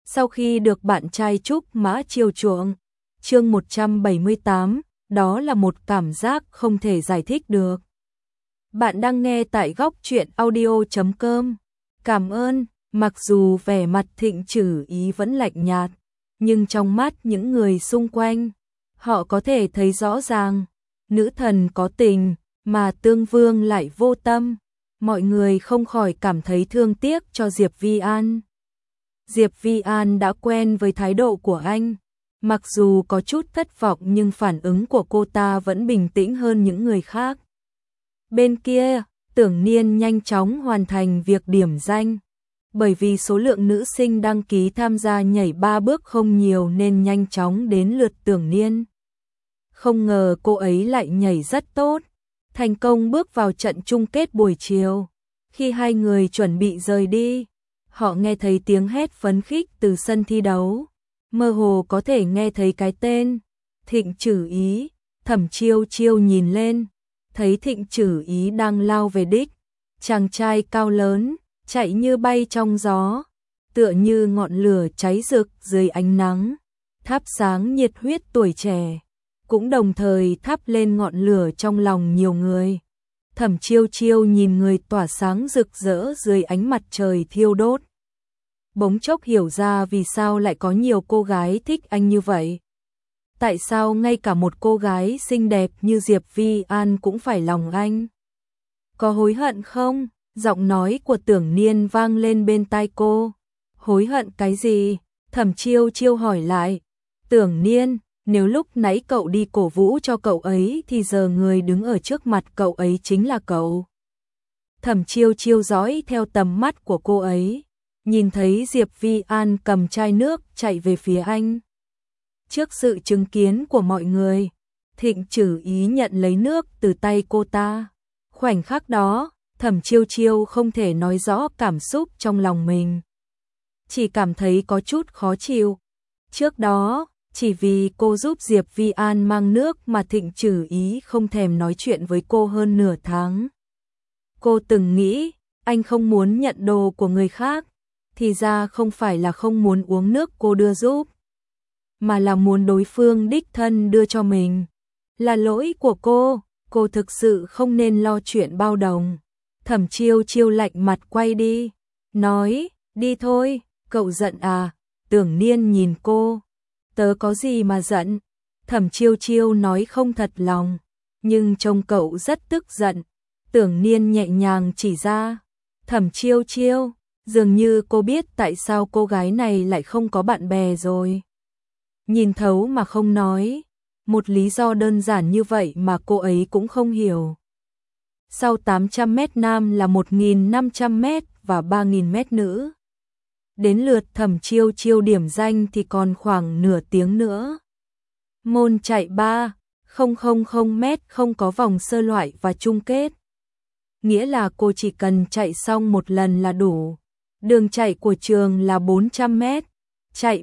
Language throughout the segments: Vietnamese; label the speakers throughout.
Speaker 1: sau khi được bạn trai Trúc Mã chiều chuộng. Chương 178, đó là một cảm giác không thể giải thích được. Bạn đang nghe tại góc truyện audio.com. Cảm ơn, mặc dù vẻ mặt Thịnh Trử Ý vẫn lạnh nhạt, nhưng trong mắt những người xung quanh, họ có thể thấy rõ ràng, nữ thần có tình, mà Tương Vương lại vô tâm. Mọi người không khỏi cảm thấy thương tiếc cho Diệp Vi An. Diệp Vi An đã quen với thái độ của anh. Mặc dù có chút thất vọng nhưng phản ứng của cô ta vẫn bình tĩnh hơn những người khác. Bên kia, Tưởng Niên nhanh chóng hoàn thành việc điểm danh. Bởi vì số lượng nữ sinh đăng ký tham gia nhảy 3 bước không nhiều nên nhanh chóng đến lượt Tưởng Niên. Không ngờ cô ấy lại nhảy rất tốt, thành công bước vào trận chung kết buổi chiều. Khi hai người chuẩn bị rời đi, họ nghe thấy tiếng hét phấn khích từ sân thi đấu. Mơ hồ có thể nghe thấy cái tên Thịnh Trử Ý. Thẩm Chiêu Chiêu nhìn lên, thấy Thịnh Trử Ý đang lao về đích. Chàng trai cao lớn, chạy như bay trong gió, tựa như ngọn lửa cháy rực dưới ánh nắng, thắp sáng nhiệt huyết tuổi trẻ, cũng đồng thời thắp lên ngọn lửa trong lòng nhiều người. Thẩm Chiêu Chiêu nhìn người tỏa sáng rực rỡ dưới ánh mặt trời thiêu đốt. Bỗng chốc hiểu ra vì sao lại có nhiều cô gái thích anh như vậy. Tại sao ngay cả một cô gái xinh đẹp như Diệp Vi An cũng phải lòng anh? Có hối hận không? Giọng nói của Tưởng Niên vang lên bên tai cô. Hối hận cái gì? Thẩm Chiêu Chiêu hỏi lại. Tưởng Niên, nếu lúc nãy cậu đi cổ vũ cho cậu ấy thì giờ người đứng ở trước mặt cậu ấy chính là cậu. Thẩm Chiêu Chiêu dõi theo tầm mắt của cô ấy, nhìn thấy Diệp Vi An cầm chai nước chạy về phía anh. Trước sự chứng kiến của mọi người, Thịnh Trử Ý nhận lấy nước từ tay cô ta. Khoảnh khắc đó, Thẩm Chiêu Chiêu không thể nói rõ cảm xúc trong lòng mình. Chỉ cảm thấy có chút khó chịu. Trước đó, chỉ vì cô giúp Diệp Vi An mang nước mà Thịnh Trử Ý không thèm nói chuyện với cô hơn nửa tháng. Cô từng nghĩ, anh không muốn nhận đồ của người khác, thì ra không phải là không muốn uống nước cô đưa giúp, mà là muốn đối phương đích thân đưa cho mình. Là lỗi của cô thực sự không nên lo chuyện bao đồng. Thẩm Chiêu Chiêu lạnh mặt quay đi, nói, đi thôi, cậu giận à? Tưởng Niên nhìn cô, tớ có gì mà giận? Thẩm Chiêu Chiêu nói không thật lòng, nhưng trông cậu rất tức giận. Tưởng Niên nhẹ nhàng chỉ ra, Thẩm Chiêu Chiêu, dường như cô biết tại sao cô gái này lại không có bạn bè rồi. Nhìn thấu mà không nói, một lý do đơn giản như vậy mà cô ấy cũng không hiểu. Sau 800 mét nam là 1.500 mét và 3.000 mét nữ. Đến lượt Thẩm Chiêu Chiêu điểm danh thì còn khoảng nửa tiếng nữa. Môn chạy 3.000 mét không có vòng sơ loại và chung kết. Nghĩa là cô chỉ cần chạy xong một lần là đủ. Đường chạy của trường là 400 mét. Chạy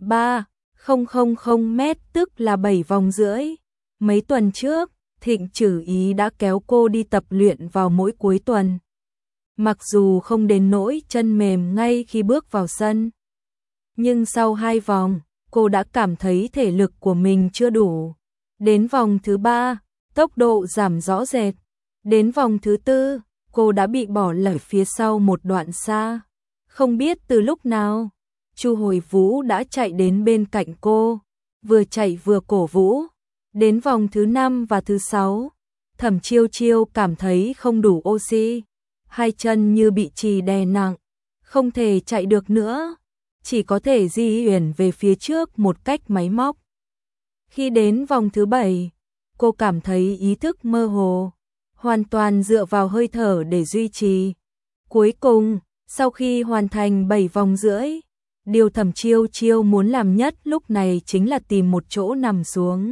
Speaker 1: 3.000 mét tức là 7 vòng rưỡi. Mấy tuần trước, Thịnh Trử Ý đã kéo cô đi tập luyện vào mỗi cuối tuần. Mặc dù không đến nỗi chân mềm ngay khi bước vào sân, nhưng sau 2 vòng, cô đã cảm thấy thể lực của mình chưa đủ. Đến vòng thứ 3, tốc độ giảm rõ rệt. Đến vòng thứ 4, cô đã bị bỏ lại phía sau một đoạn xa. Không biết từ lúc nào, Chu Hồi Vũ đã chạy đến bên cạnh cô, vừa chạy vừa cổ vũ. Đến vòng thứ 5 và thứ 6, Thẩm Chiêu Chiêu cảm thấy không đủ oxy. Hai chân như bị chì đè nặng, không thể chạy được nữa, chỉ có thể di chuyển về phía trước một cách máy móc. Khi đến vòng thứ 7, cô cảm thấy ý thức mơ hồ, hoàn toàn dựa vào hơi thở để duy trì. Cuối cùng, sau khi hoàn thành 7 vòng rưỡi, điều Thẩm Chiêu Chiêu muốn làm nhất lúc này chính là tìm một chỗ nằm xuống.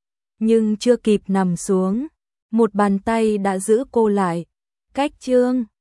Speaker 1: Nhưng chưa kịp nằm xuống, một bàn tay đã giữ cô lại. Cách chương